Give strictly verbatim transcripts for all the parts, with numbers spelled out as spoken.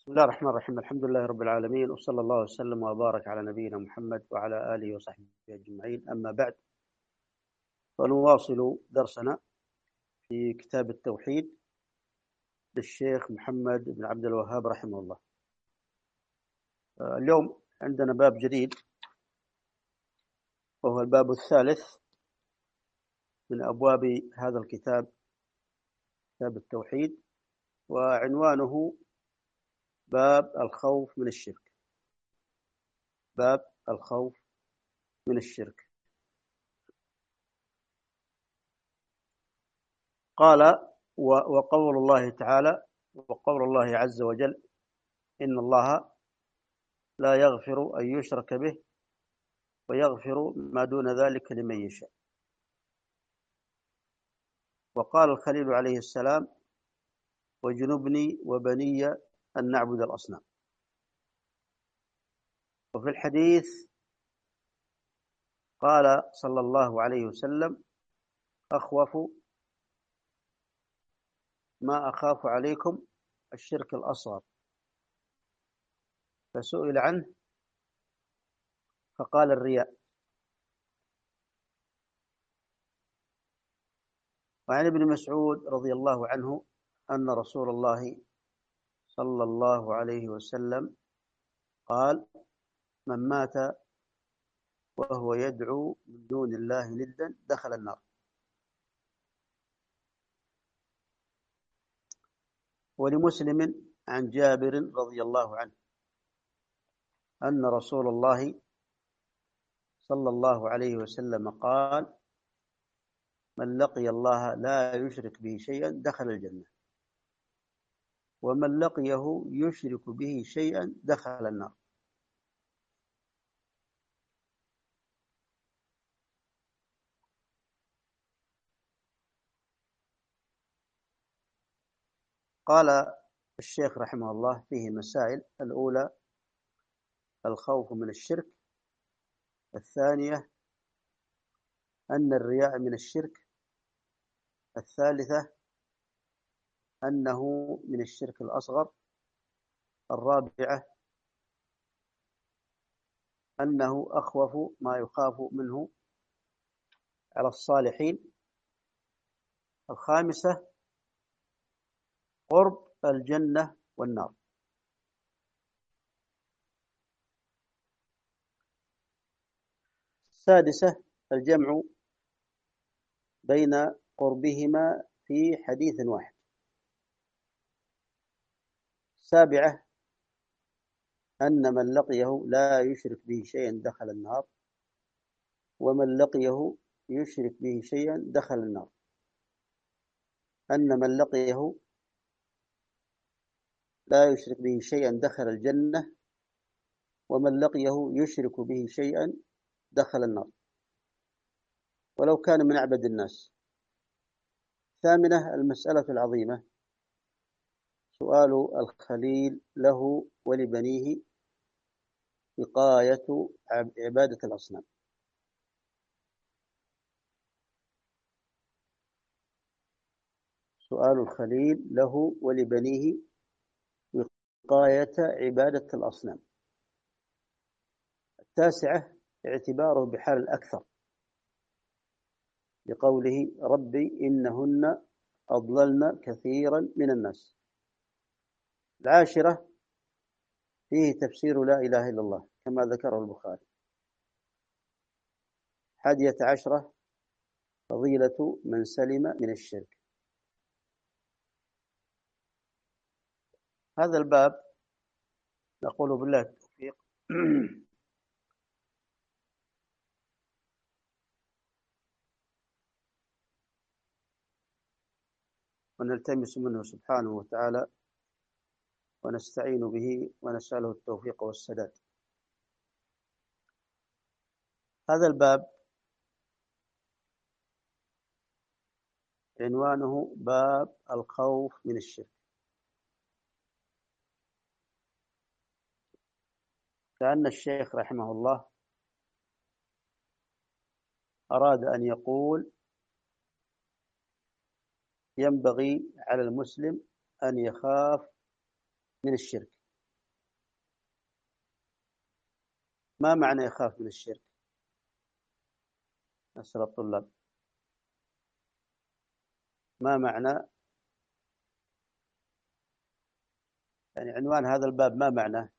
بسم الله الرحمن الرحيم. الحمد لله رب العالمين، وصلى الله وسلم وبارك على نبينا محمد وعلى آله وصحبه أجمعين. أما بعد، فنواصل درسنا في كتاب التوحيد للشيخ محمد بن عبد الوهاب رحمه الله. اليوم عندنا باب جديد، وهو الباب الثالث من أبواب هذا الكتاب، كتاب التوحيد، وعنوانه باب الخوف من الشرك. باب الخوف من الشرك. قال: وقول الله تعالى، وقول الله عز وجل: إن الله لا يغفر أن يشرك به ويغفر ما دون ذلك لمن يشاء. وقال الخليل عليه السلام: وجنبني وبني أن نعبد الأصنام. وفي الحديث قال صلى الله عليه وسلم: أخوف ما أخاف عليكم الشرك الأصغر. فسئل عنه فقال: الرياء. وعن ابن مسعود رضي الله عنه أن رسول الله صلى الله عليه وسلم قال: من مات وهو يدعو من دون الله ندا دخل النار. ولمسلم عن جابر رضي الله عنه أن رسول الله صلى الله عليه وسلم قال: من لقي الله لا يشرك به شيئا دخل الجنة، ومن لقيه يشرك به شيئا دخل النار. قال الشيخ رحمه الله فيه مسائل: الأولى الخوف من الشرك، الثانية أن الرياء من الشرك، الثالثة أنه من الشرك الأصغر، الرابعة أنه أخوف ما يخاف منه على الصالحين، الخامسة قرب الجنة والنار. السادسة الجمع بين قربهما في حديث واحد. السابعة أن من لقيه لا يشرك به شيئا دخل النار، ومن لقيه يشرك به شيئا دخل النار. أن من لقيه لا يشرك به شيئا دخل الجنة، ومن لقيه يشرك به شيئا دخل النار ولو كان من أعبد الناس. ثامنة المسألة العظيمة: سؤال الخليل له ولبنيه وقاية عبادة الأصنام. سؤال الخليل له ولبنيه وقاية عبادة الأصنام. التاسعة اعتباره بحال الأكثر لقوله: ربي إنهن أضللن كثيرا من الناس. العاشرة فيه تفسير لا إله إلا الله كما ذكره البخاري. حادية عشرة فضيلة من سلم من الشرك. هذا الباب نقول بالله التوفيق ونلتمس منه سبحانه وتعالى ونستعين به ونسأله التوفيق والسداد. هذا الباب عنوانه باب الخوف من الشرك. كأن الشيخ رحمه الله أراد أن يقول: ينبغي على المسلم أن يخاف من الشرك. ما معنى يخاف من الشرك؟ أسأل الطلاب، ما معنى، يعني عنوان هذا الباب ما معناه؟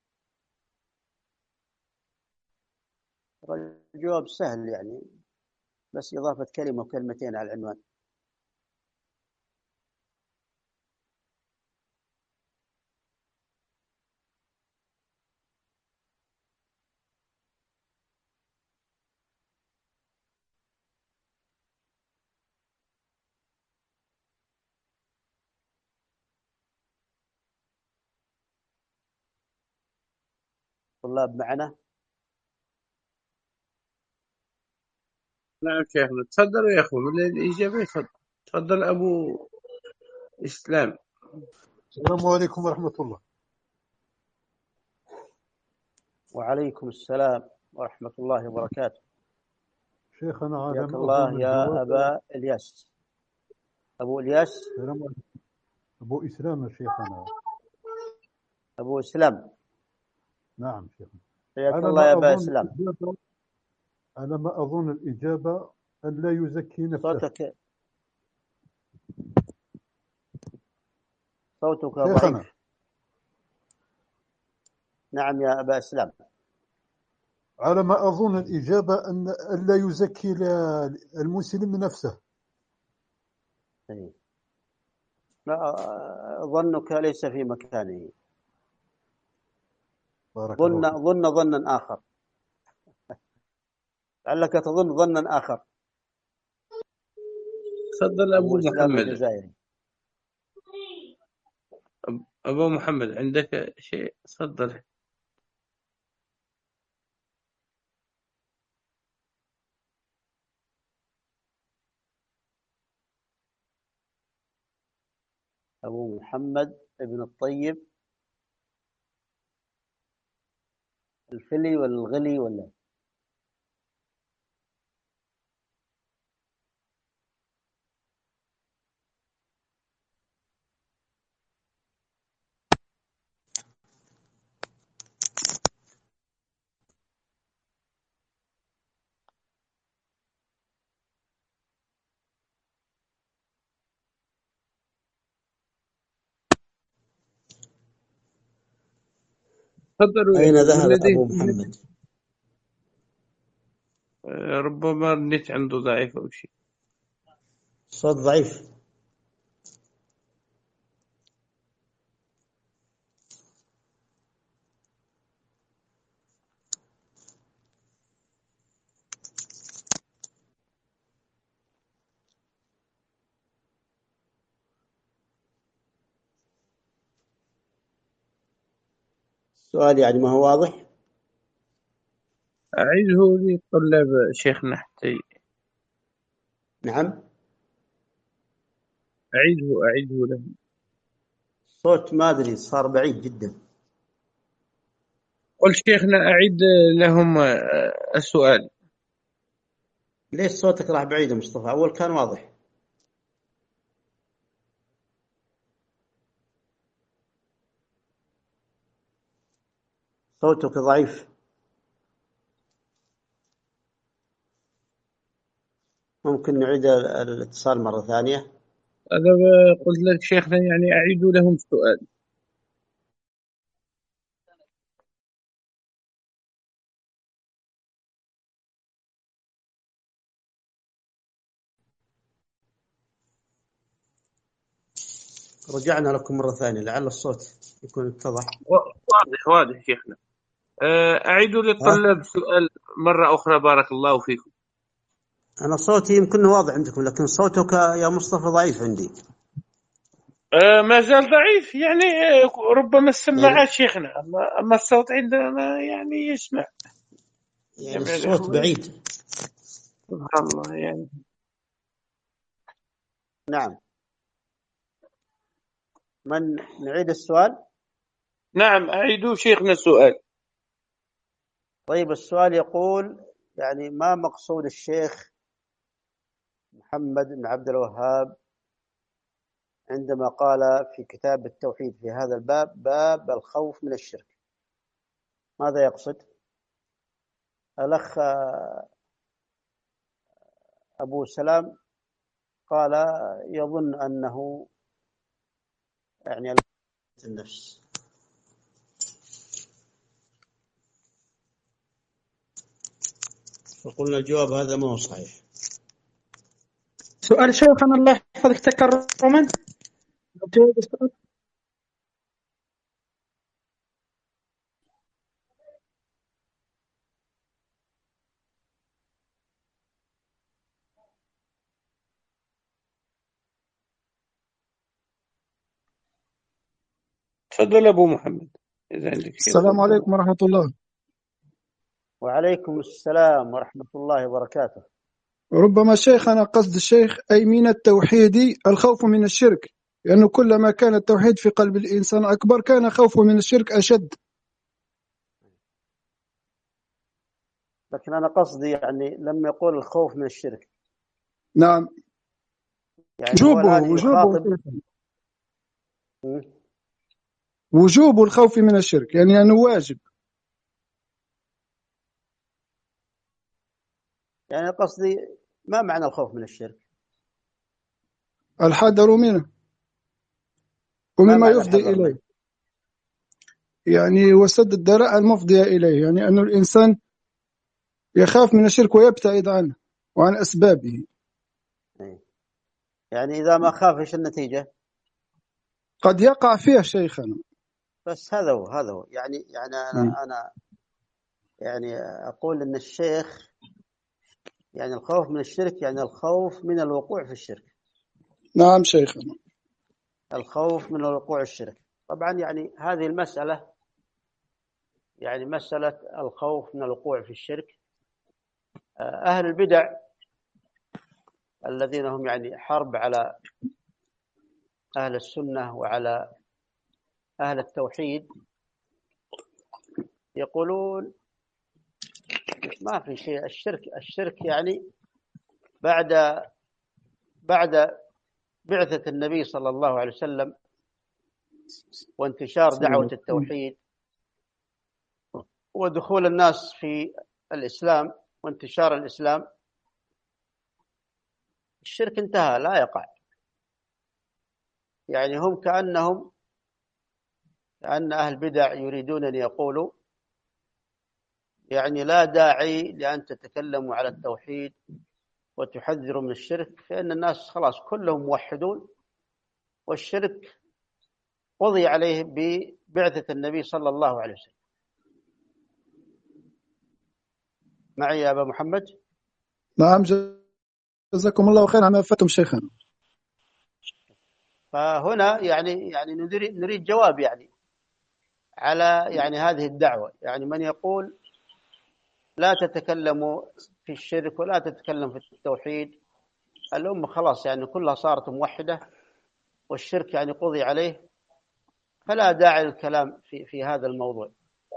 الجواب سهل يعني، بس إضافة كلمة وكلمتين على العنوان. طلاب معنا؟ نعم شيخنا، تفضلوا يا أخو من الإجابة. يفضل تفضل أبو إسلام. السلام عليكم ورحمة الله. وعليكم السلام ورحمة الله وبركاته. شيخنا على حياك ما الله أظن يا الجواب. أبا إلياس. أبو إلياس. السلام عليكم. أبو إسلام يا شيخنا. أبو إسلام. نعم شيخنا. حياك على الله يا ما أبا أظن إسلام. الإجابة على ما أظن الإجابة أن لا يزكي نفسه. صوتك صوتك شيخنا. ضعيف. نعم يا أبا إسلام. على ما أظن الإجابة أن أن لا يزكي المسلم نفسه. لا، ظنك ليس في مكانه. بارك ظن الله فيك. ظن ظنا آخر، لعلك تظن ظنا آخر. تفضل أبو أبو إسلام محمد. الجزائري. أبو محمد عندك شيء؟ تفضل. أبو محمد ابن الطيب الفلي ولا الغلي ولا؟ تفضلوا يا أين أخو من ذهب لديه أبو محمد؟ ربما النت عنده ضعيف أو شيء. صوت ضعيف. السؤال يعني ما هو واضح. أعيده للطلاب شيخنا حتى. نعم، أعيده أعيده لهم. صوت ما أدري صار بعيد جدا. قل شيخنا أعيد لهم السؤال. ليش صوتك راح بعيد يا مصطفى؟ أول كان واضح. صوتك ضعيف. ممكن نعيد الاتصال مرة ثانية؟ هذا قلت لك شيخنا، يعني أعيد لهم السؤال. رجعنا لكم مرة ثانية لعل الصوت يكون اتضح. واضح واضح شيخنا. أعيدوا للطلاب سؤال مرة أخرى بارك الله فيكم. أنا صوتي يمكن واضح عندكم، لكن صوتك يا مصطفى ضعيف عندي. أه ما زال ضعيف يعني. ربما السماعات يعني, شيخنا، أما الصوت عندنا يعني يسمع يعني جميع الصوت الإخوة. بعيد. سبحان الله يعني. نعم. من نعيد السؤال؟ نعم أعيدوا شيخنا السؤال. طيب، السؤال يقول يعني ما مقصود الشيخ محمد بن عبد الوهاب عندما قال في كتاب التوحيد في هذا الباب باب الخوف من الشرك؟ ماذا يقصد؟ الأخ أبو سلام قال يظن أنه يعني النفس. فقلنا الجواب هذا ما هو صحيح. سؤال شيخنا الله يحفظك تكرما. تفضل أبو محمد إذا عندك شيء. السلام عليكم ورحمة الله. وعليكم السلام ورحمة الله وبركاته. ربما شيخنا قصد الشيخ أي من التوحيد الخوف من الشرك، لأنه كلما كان التوحيد في قلب الإنسان أكبر كان خوفه من الشرك أشد. لكن أنا قصدي يعني لما يقول الخوف من الشرك، نعم، يعني وجوبه هو وجوبه م? وجوب الخوف من الشرك، يعني أنه واجب. يعني قصدي ما معنى الخوف من الشرك؟ الحذر منه ومما يفضي إليه، يعني وسد الذرائع المفضية إليه، يعني أن الإنسان يخاف من الشرك ويبتعد عنه وعن أسبابه. يعني إذا ما خاف إيش النتيجة؟ قد يقع فيه شيخنا. بس هذا هو هذا هو يعني يعني أنا م. أنا يعني أقول إن الشيخ يعني الخوف من الشرك يعني الخوف من الوقوع في الشرك. نعم شيخنا، الخوف من الوقوع في الشرك. طبعا يعني هذه المسألة يعني مسألة الخوف من الوقوع في الشرك، أهل البدع الذين هم يعني حرب على أهل السنة وعلى أهل التوحيد يقولون ما في شيء. الشرك الشرك يعني بعد بعد بعثة النبي صلى الله عليه وسلم وانتشار دعوة التوحيد ودخول الناس في الإسلام وانتشار الإسلام، الشرك انتهى لا يقع. يعني هم كأنهم كأن أهل البدع يريدون أن يقولوا يعني لا داعي لأن تتكلموا على التوحيد وتحذروا من الشرك، فإن الناس خلاص كلهم موحدون والشرك قضي عليه ببعثة النبي صلى الله عليه وسلم. معي يا أبا محمد؟ نعم جزاكم الله خير عما أفدتم شيخنا. فهنا يعني يعني نريد نريد جواب يعني على يعني هذه الدعوة. يعني من يقول لا تتكلموا في الشرك ولا تتكلم في التوحيد، الأمة خلاص يعني كلها صارت موحدة والشرك يعني قضي عليه، فلا داعي للكلام في في هذا الموضوع.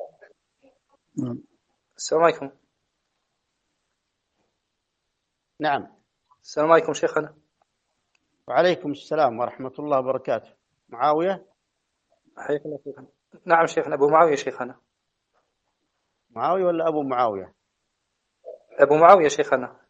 السلام عليكم. نعم. السلام عليكم شيخنا. وعليكم السلام ورحمة الله وبركاته. معاوية؟ حياك الله شيخنا. نعم شيخنا، أبو معاوية شيخنا. معاوية ولا أبو معاوية؟ أبو معاوية شيخنا.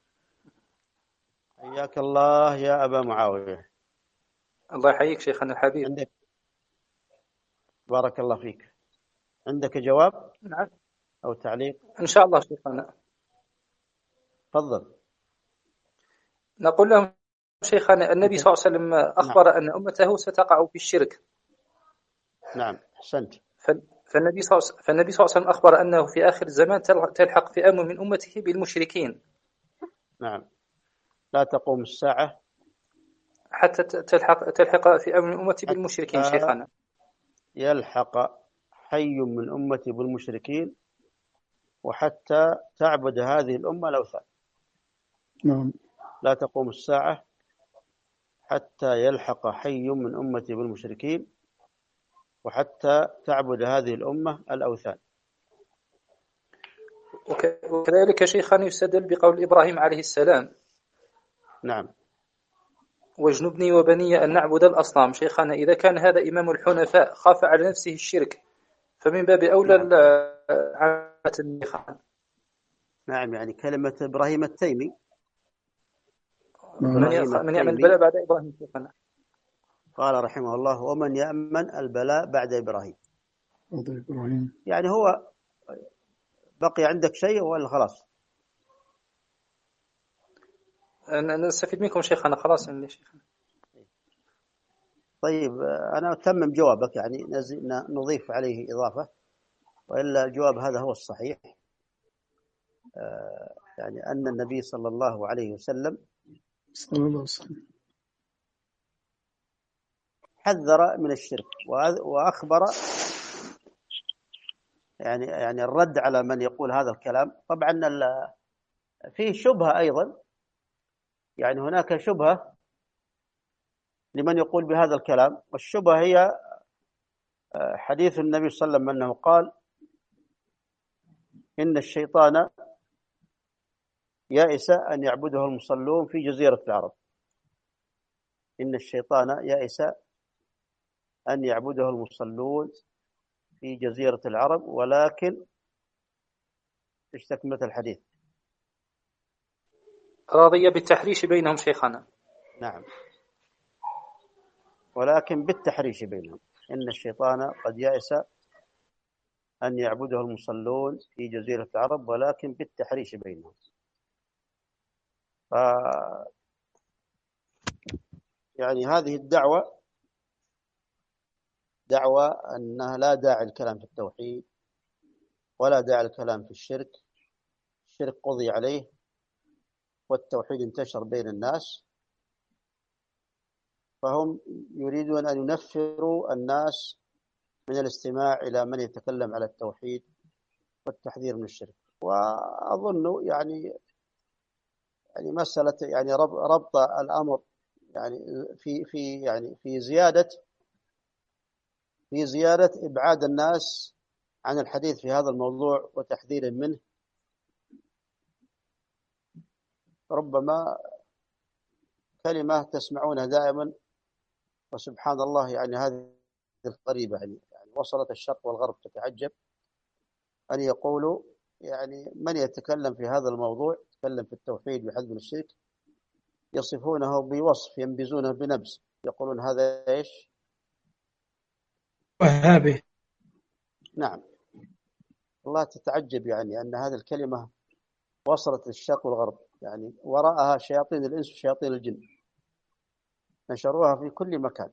حياك الله يا أبا معاوية. الله يحييك شيخنا الحبيب. عندك بارك الله فيك. عندك جواب؟ نعم. أو تعليق؟ إن شاء الله شيخنا. تفضل. نقول لهم شيخنا النبي صلى الله عليه وسلم أخبر نعم. أن أمته ستقع في الشرك. نعم أحسنت. فالنبي صلى الله عليه وسلم أخبر أنه في آخر الزمان تلحق فئام من أمته بالمشركين. نعم. لا تقوم الساعة حتى تلحق تلحق فئام من أمتي بالمشركين شيخنا. يلحق حي من أمتي بالمشركين وحتى تعبد هذه الأمة الأوثان. نعم. لا تقوم الساعة حتى يلحق حي من أمتي بالمشركين وحتى تعبد هذه الأمة الأوثان. وكذلك شيخنا يستدل بقول إبراهيم عليه السلام. نعم. واجنبني وبني أن نعبد الأصنام. شيخنا إذا كان هذا إمام الحنفاء خاف على نفسه الشرك فمن باب أولى نعم. عامة الشيخان. نعم، يعني كلمة إبراهيم التيمي. نعم. من إبراهيم يأخ- من يأمن التيمي البلاء بعد إبراهيم شيخنا. قال رحمه الله: ومن يأمن البلاء بعد إبراهيم. بعد إبراهيم. يعني هو بقي عندك شيء ولا خلاص؟ ن- نستفيد منكم شيخنا، خلاص عندي شيخنا. طيب، أنا أتمم جوابك، يعني نزي- ن- نضيف عليه إضافة، وإلا الجواب هذا هو الصحيح. آه، يعني أن النبي صلى الله عليه وسلم صلى الله عليه وسلم. حذر من الشرك وأ- وأخبر، يعني يعني الرد على من يقول هذا الكلام. طبعا ال- فيه شبهة أيضا، يعني هناك شبهة لمن يقول بهذا الكلام، والشبهة هي آه، حديث النبي صلى الله عليه وسلم أنه قال: إن الشيطان يائس أن يعبده المصلون في جزيرة العرب. إن الشيطان يائس أن يعبده المصلون في جزيرة العرب، ولكن إيش تكملة الحديث؟ راضية بالتحريش بينهم شيخنا. نعم، ولكن بالتحريش بينهم. إن الشيطان قد يائس أن يعبده المصلون في جزيرة العرب، ولكن بالتحريش بينهم. ف يعني هذه الدعوة دعوة أنها لا داعي الكلام في التوحيد ولا داعي الكلام في الشرك. الشرك قضي عليه والتوحيد انتشر بين الناس، فهم يريدون أن ينفروا الناس من الاستماع إلى من يتكلم على التوحيد والتحذير من الشرك. وأظن يعني يعني مسألة يعني ربط الأمر يعني في في يعني في زيادة في زيادة إبعاد الناس عن الحديث في هذا الموضوع وتحذير منه. ربما كلمة تسمعونها دائما، وسبحان الله يعني هذه القريبة يعني, يعني وصلت الشرق والغرب تتعجب أن يقولوا يعني من يتكلم في هذا الموضوع، يتكلم في التوحيد ويحذر من الشرك، يصفونه بوصف ينبذونه بنبذ، يقولون هذا إيش؟ وهابي. نعم، الله تتعجب يعني أن هذه الكلمة وصلت للشرق والغرب، يعني وراءها شياطين الإنس وشياطين الجن نشروها في كل مكان،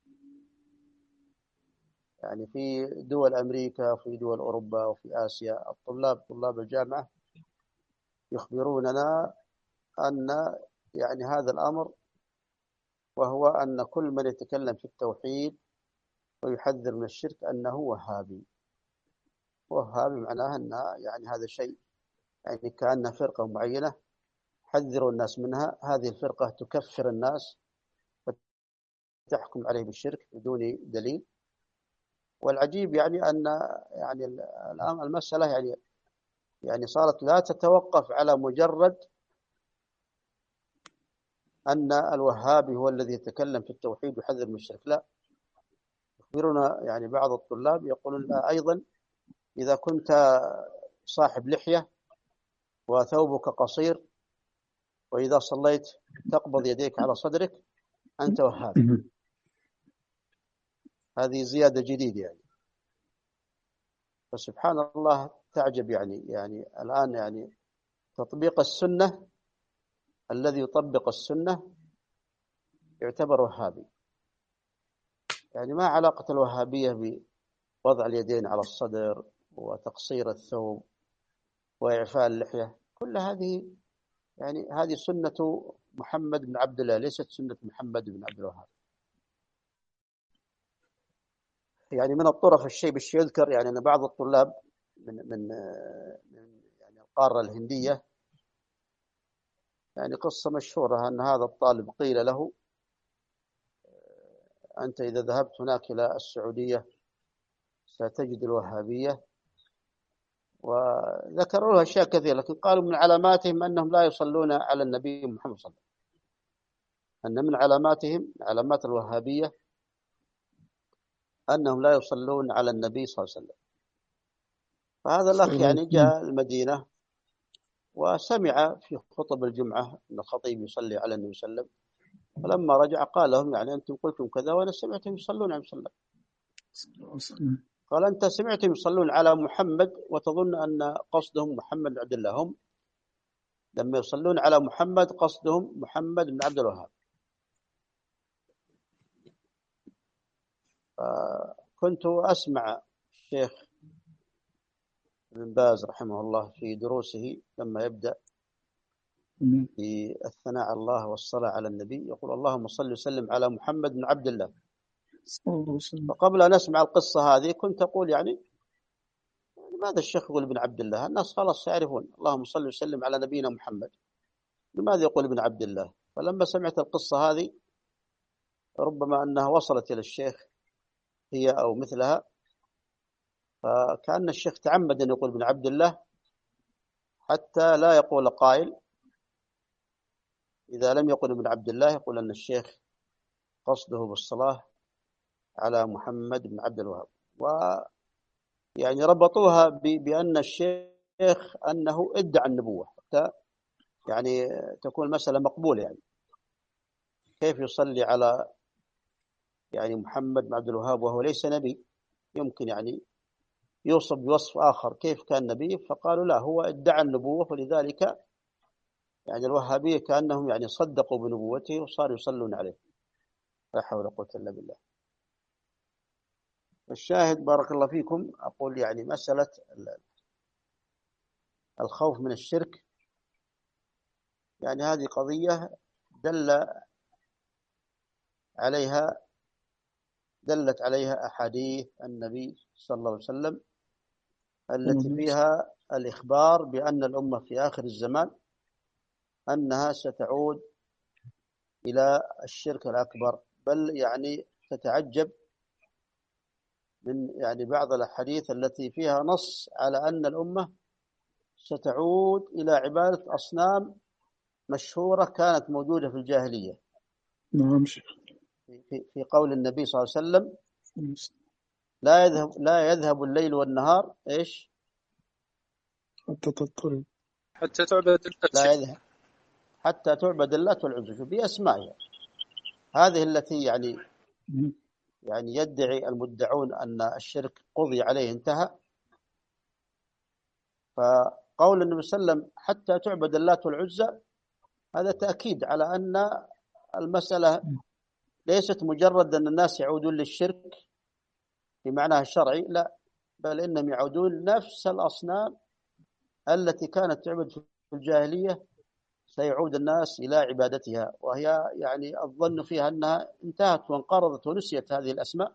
يعني في دول أمريكا وفي دول أوروبا وفي آسيا. الطلاب طلاب الجامعة يخبروننا أن يعني هذا الأمر، وهو أن كل من يتكلم في التوحيد ويحذر من الشرك أنه وهابي. وهابي معناه أن يعني هذا شيء يعني كأنه فرقة معينة حذروا الناس منها. هذه الفرقة تكفر الناس وتحكم عليه بالشرك بدون دليل. والعجيب يعني أن يعني الآن المسألة يعني يعني صارت لا تتوقف على مجرد أن الوهابي هو الذي يتكلم في التوحيد ويحذر من الشرك، لا، يخبرنا يعني بعض الطلاب يقولون لا أيضا إذا كنت صاحب لحية وثوبك قصير وإذا صليت تقبض يديك على صدرك أنت وهابي. هذه زيادة جديدة يعني. فسبحان الله تعجب يعني يعني الآن يعني تطبيق السنة، الذي يطبق السنة يعتبر وهابي. يعني ما علاقة الوهابية بوضع اليدين على الصدر وتقصير الثوب وإعفاء اللحية؟ كل هذه يعني هذه سنة محمد بن عبد الله، ليست سنة محمد بن عبد الوهاب. يعني من الطرف الشيء بالشيء يذكر يعني أن بعض الطلاب من من من يعني القارة الهندية، يعني قصة مشهورة أن هذا الطالب قيل له أنت إذا ذهبت هناك إلى السعودية ستجد الوهابية، وذكروا له أشياء كثيرة، لكن قالوا من علاماتهم أنهم لا يصلون على النبي محمد صلى الله عليه وسلم. أن من علاماتهم علامات الوهابية أنهم لا يصلون على النبي صلى الله عليه وسلم. فهذا الأخ يعني جاء المدينة وسمع في خطب الجمعة أن الخطيب يصلي على النبي صلى الله عليه وسلم، فلما رجع قال لهم يعني أنتم قلتم كذا وأنا سمعتهم يصلون على محمد. قال أنت سمعتهم يصلون على محمد وتظن أن قصدهم محمد بن عبد الله، هم لما يصلون على محمد قصدهم محمد بن عبد الوهاب. كنت أسمع الشيخ ابن باز رحمه الله في دروسه لما يبدأ في الثناء على الله والصلاة على النبي يقول اللهم صل وسلم على محمد بن عبد الله. فقبل أن أسمع القصة هذه كنت أقول يعني لماذا الشيخ يقول ابن عبد الله؟ الناس خلاص يعرفون اللهم صل وسلم على نبينا محمد، لماذا يقول ابن عبد الله؟ فلما سمعت القصة هذه ربما أنها وصلت إلى الشيخ هي أو مثلها، فكأن الشيخ تعمد أن يقول ابن عبد الله حتى لا يقول قائل إذا لم يقل ابن عبد الله يقول أن الشيخ قصده بالصلاة على محمد بن عبد الوهاب. ويعني ربطوها بأن الشيخ أنه ادعى النبوة حتى يعني تكون مسألة مقبولة. يعني كيف يصلي على يعني محمد بن عبد الوهاب وهو ليس نبي؟ يمكن يعني يوصف بوصف آخر كيف كان نبي؟ فقالوا لا، هو ادعى النبوة، ولذلك يعني الوهابية كأنهم يعني صدقوا بنبوته وصاروا يصلون عليه. لا حول ولا قوة إلا بالله. الشاهد بارك الله فيكم، أقول يعني مسألة الخوف من الشرك يعني هذه قضية دل عليها دلت عليها أحاديث النبي صلى الله عليه وسلم التي فيها الإخبار بأن الأمة في آخر الزمان أنها ستعود إلى الشرك الأكبر. بل يعني تتعجب من يعني بعض الأحاديث التي فيها نص على أن الأمة ستعود إلى عبادة أصنام مشهورة كانت موجودة في الجاهلية. نعم. في في قول النبي صلى الله عليه وسلم لا يذهب لا يذهب الليل والنهار إيش حتى تطلع حتى تعبد لا يذهب حتى تعبد اللات والعزى بأسمائها هذه التي يعني يعني يدعي المدعون أن الشرك قضي عليه انتهى. فقول النبي صلى الله عليه وسلم حتى تعبد اللات والعزى هذا تأكيد على أن المسألة ليست مجرد أن الناس يعودون للشرك في معناها الشرعي، لا، بل إنهم يعودون نفس الأصنام التي كانت تعبد في الجاهلية سيعود الناس إلى عبادتها، وهي يعني الظن فيها أنها انتهت وانقرضت ونسيت هذه الأسماء.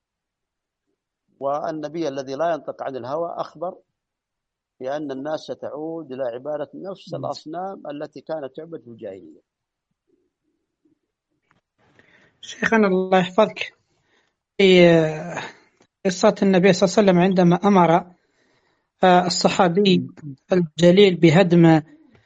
والنبي الذي لا ينطق عن الهوى أخبر بأن الناس ستعود إلى عبادة نفس الأصنام التي كانت تعبد في الجاهلية. شيخنا الله يحفظك، في قصة النبي صلى الله عليه وسلم عندما أمر الصحابي الجليل بهدم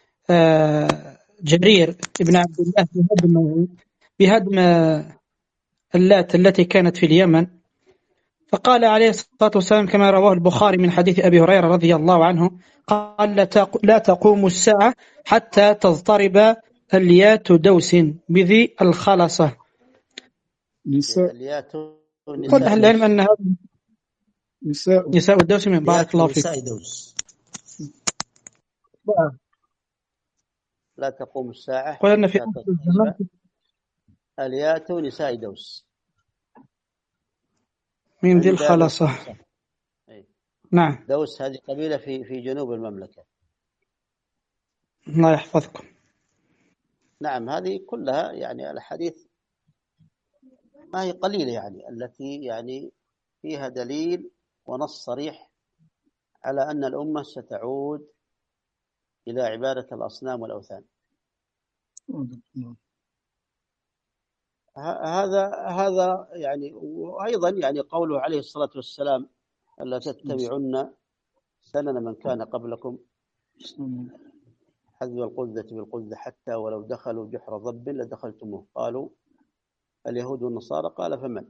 جرير ابن عبد الله بهدم بهدم اللات التي كانت في اليمن، فقال عليه الصلاة والسلام كما رواه البخاري من حديث أبي هريرة رضي الله عنه قال لا تقوم الساعة حتى تضطرب اليات دوس بذي الخلصة. اليات قل أهل العلم أن هذا نساء نساء الدوس من بارك الله فيك. نساء دوس. لا تقوم الساعة قلنا في آخر الزمان اليات نساء دوس من ذي الخلصة. نعم. دوس هذه قبيلة في في جنوب المملكة. الله يحفظكم. نعم، هذه كلها يعني الحديث ما هي قليلة يعني التي يعني فيها دليل ونص صريح على أن الأمة ستعود إلى عبادة الأصنام والأوثان. هذا هذا يعني وأيضا يعني قوله عليه الصلاة والسلام ألا تتبعن سنن من كان قبلكم حذو القذة بالقذة حتى ولو دخلوا جحر ضب لدخلتموه قالوا اليهود والنصارى قال فمن.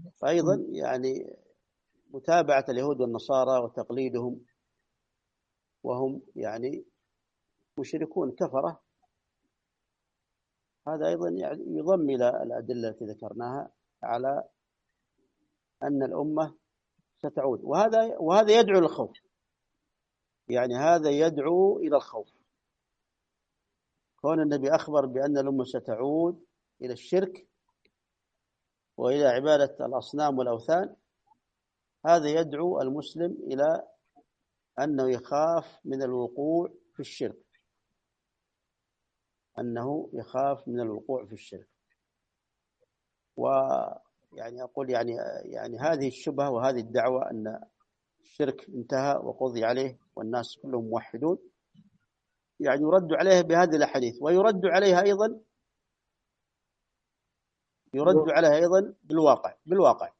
فأيضا يعني متابعة اليهود والنصارى وتقليدهم وهم يعني مشركون كفرة. هذا أيضا يعني يضم إلى الأدلة التي ذكرناها على أن الأمة ستعود، وهذا وهذا يدعو للخوف، يعني هذا يدعو إلى الخوف. كون النبي أخبر بأن الأمة ستعود إلى الشرك وإلى عبادة الأصنام والأوثان، هذا يدعو المسلم إلى أنه يخاف من الوقوع في الشرك، أنه يخاف من الوقوع في الشرك. ويعني أقول يعني يعني هذه الشبهة وهذه الدعوة أن الشرك انتهى وقضي عليه والناس كلهم موحدون، يعني يرد عليها بهذه الأحاديث، ويرد عليها أيضا يرد عليها أيضا بالواقع بالواقع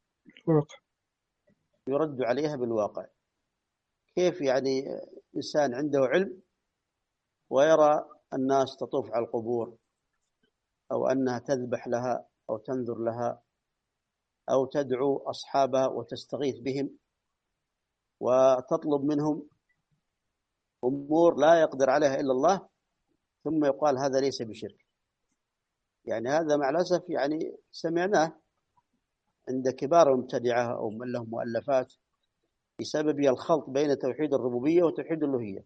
يرد عليها بالواقع. كيف يعني إنسان عنده علم ويرى الناس تطوف على القبور، أو أنها تذبح لها أو تنذر لها أو تدعو أصحابها وتستغيث بهم وتطلب منهم أمور لا يقدر عليها إلا الله، ثم يقال هذا ليس بشرك. يعني هذا مع الأسف يعني سمعناه عند كبار المبتدعة أو من لهم مؤلفات بسبب الخلط بين توحيد الربوبية وتوحيد الألوهية.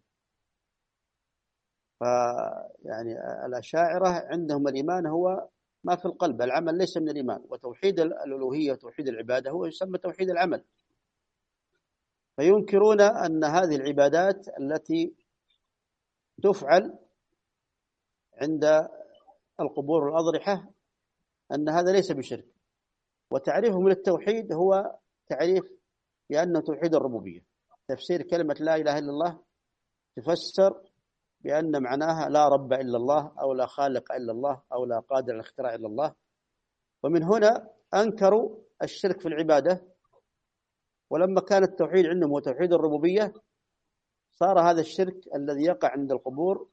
فيعني الأشاعرة عندهم الإيمان هو ما في القلب، العمل ليس من الإيمان، وتوحيد الألوهية وتوحيد العبادة هو يسمى توحيد العمل. فينكرون أن هذه العبادات التي تفعل عند القبور والأضرحة أن هذا ليس بشرك. وتعريفهم للتوحيد هو تعريف بأنه توحيد الربوبية. تفسير كلمة لا إله إلا الله تفسر بأن معناها لا رب إلا الله، أو لا خالق إلا الله، أو لا قادر على الاختراع إلا الله. ومن هنا أنكروا الشرك في العبادة. ولما كان التوحيد عندهم هو توحيد الربوبية، صار هذا الشرك الذي يقع عند القبور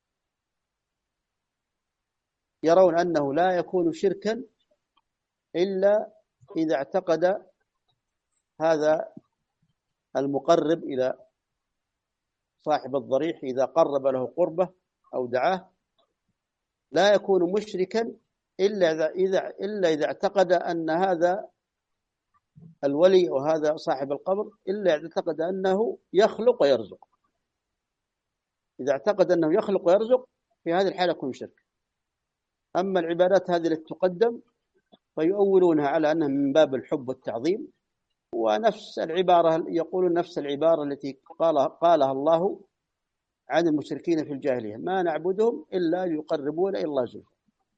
يرون أنه لا يكون شركا إلا إذا اعتقد هذا المقرب إلى صاحب الضريح، إذا قرب له قربة أو دعاه، لا يكون مشركا إلا إذا إذا إلا إذا اعتقد أن هذا الولي وهذا صاحب القبر إلا إذا اعتقد أنه يخلق ويرزق. إذا اعتقد أنه يخلق ويرزق في هذه الحالة يكون شرك. أما العبادات هذه التي تقدم فيؤولونها على أنها من باب الحب والتعظيم، ونفس العبارة يقولون نفس العبارة التي قالها, قالها الله عن المشركين في الجاهلية: ما نعبدهم إلا يقربون إلى الله زلفى،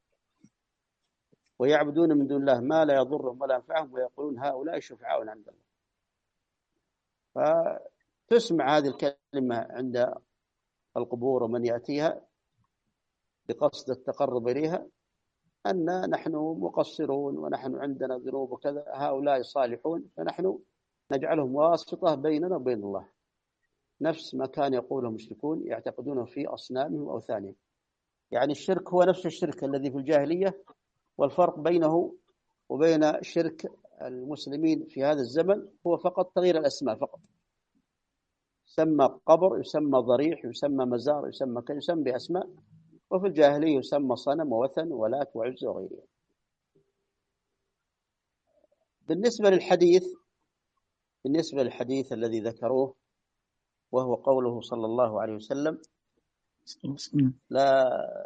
ويعبدون من دون الله ما لا يضرهم ولا ينفعهم، ويقولون هؤلاء شفعاؤنا عند الله. فتسمع هذه الكلمة عند القبور ومن يأتيها بقصد التقرب إليها أن نحن مقصرون ونحن عندنا ذنوب وكذا، هؤلاء صالحون، فنحن نجعلهم واسطة بيننا وبين الله. نفس ما كان يقوله المشركون يعتقدونه في أصنامهم وأوثانهم. يعني الشرك هو نفس الشرك الذي في الجاهلية، والفرق بينه وبين شرك المسلمين في هذا الزمن هو فقط تغيير الأسماء فقط. يسمى قبر، يسمى ضريح، يسمى مزار، يسمى كذا، يسمى بأسماء. وفي الجاهلية يسمى صنم ووثن ولات وعزى وغيرها. بالنسبة للحديث بالنسبة للحديث الذي ذكروه، وهو قوله صلى الله عليه وسلم: لا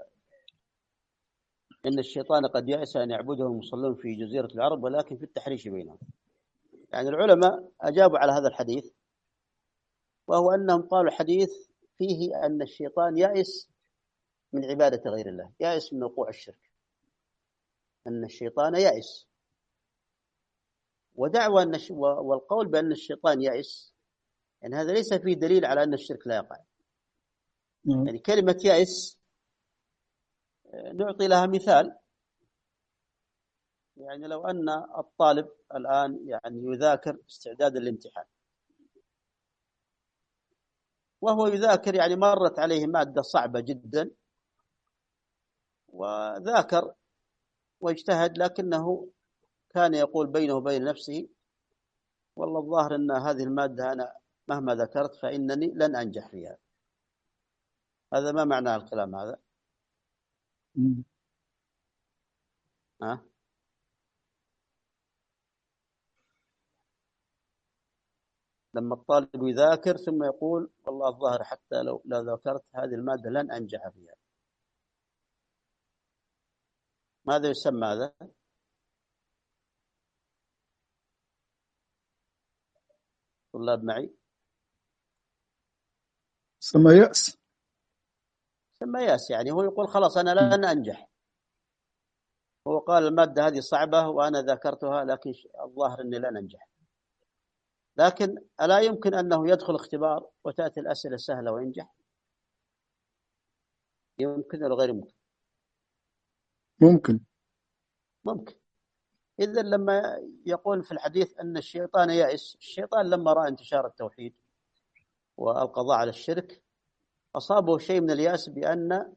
إن الشيطان قد يأس أن يعبده المصلون في جزيرة العرب ولكن في التحريش بينهم. يعني العلماء أجابوا على هذا الحديث، وهو أنهم قالوا حديث فيه أن الشيطان يأس من عبادة غير الله، يأس من وقوع الشرك، أن الشيطان يأس. ودعوى أن الش... والقول بأن الشيطان يأس، يعني هذا ليس فيه دليل على أن الشرك لا يقع. يعني كلمة يأس نعطي لها مثال. يعني لو أن الطالب الآن يعني يذاكر استعداد الامتحان، وهو يذاكر يعني مرت عليه مادة صعبة جدا، وذاكر واجتهد، لكنه كان يقول بينه وبين نفسه: والله الظاهر أن هذه المادة أنا مهما ذكرت فإنني لن أنجح فيها. هذا ما معنى الكلام هذا؟ ها؟ لما الطالب يذاكر ثم يقول والله الظاهر حتى لو لا ذكرت هذه المادة لن أنجح فيها، ماذا يسمى هذا؟ طلاب معي؟ سمى يأس. سمى يأس، يعني هو يقول خلاص أنا لن أنجح. هو قال المادة هذه صعبة وأنا ذاكرتها لكن الظاهر أني لن أنجح. لكن ألا يمكن أنه يدخل اختبار وتأتي الأسئلة سهلة وينجح؟ يمكن ولا غير ممكن؟ ممكن. ممكن. إذا لما يقول في الحديث أن الشيطان يأس، الشيطان لما رأى انتشار التوحيد والقضاء على الشرك أصابه شيء من اليأس بأن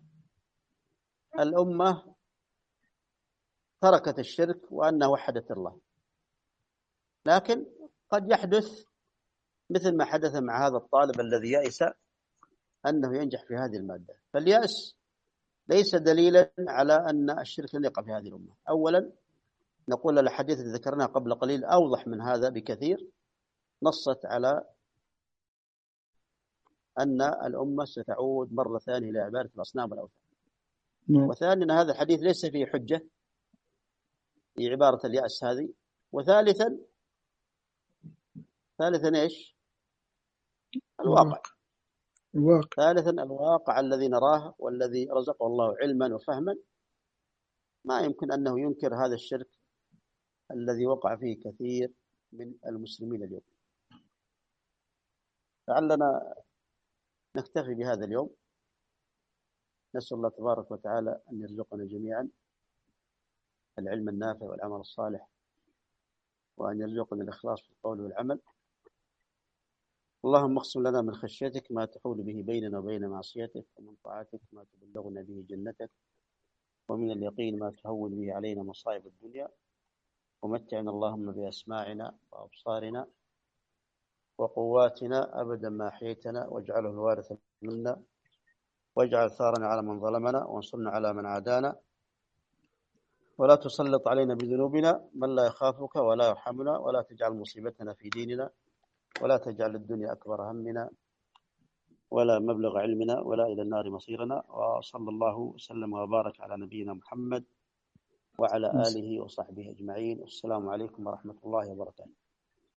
الأمة تركت الشرك وأنها وحدت الله. لكن قد يحدث مثل ما حدث مع هذا الطالب الذي يأس أنه ينجح في هذه المادة. فاليأس ليس دليلا على أن الشرك لن يقع في هذه الأمة. أولا نقول الحديث الذي ذكرناه قبل قليل أوضح من هذا بكثير، نصت على أن الأمة ستعود مرة ثانية إلى عبادة الأصنام والأوثان. وثانيا هذا الحديث ليس فيه حجة في عبارة اليأس هذه. وثالثا ثالثا إيش؟ الواقع. الواقع. ثالثا الواقع الذي نراه والذي رزقه الله علما وفهما، ما يمكن أنه ينكر هذا الشرك الذي وقع فيه كثير من المسلمين اليوم. لعلنا نكتفي بهذا اليوم. نسأل الله تبارك وتعالى أن يرزقنا جميعا العلم النافع والعمل الصالح، وأن يرزقنا الإخلاص في القول والعمل. اللهم اقسم لنا من خشيتك ما تحول به بيننا وبين معصيتك، ومن طاعتك ما تبلغنا به جنتك، ومن اليقين ما تهون به علينا مصائب الدنيا، ومتعنا اللهم بأسماعنا وأبصارنا وقواتنا أبدا ما أحييتنا، واجعله الوارث منا، واجعل ثارنا على من ظلمنا، وانصرنا على من عادانا، ولا تسلط علينا بذنوبنا من لا يخافك ولا يرحمنا، ولا تجعل مصيبتنا في ديننا، ولا تجعل الدنيا أكبر همنا ولا مبلغ علمنا ولا إلى النار مصيرنا. وصلى الله وسلم وبارك على نبينا محمد وعلى آله وصحبه أجمعين. والسلام عليكم ورحمة الله وبركاته.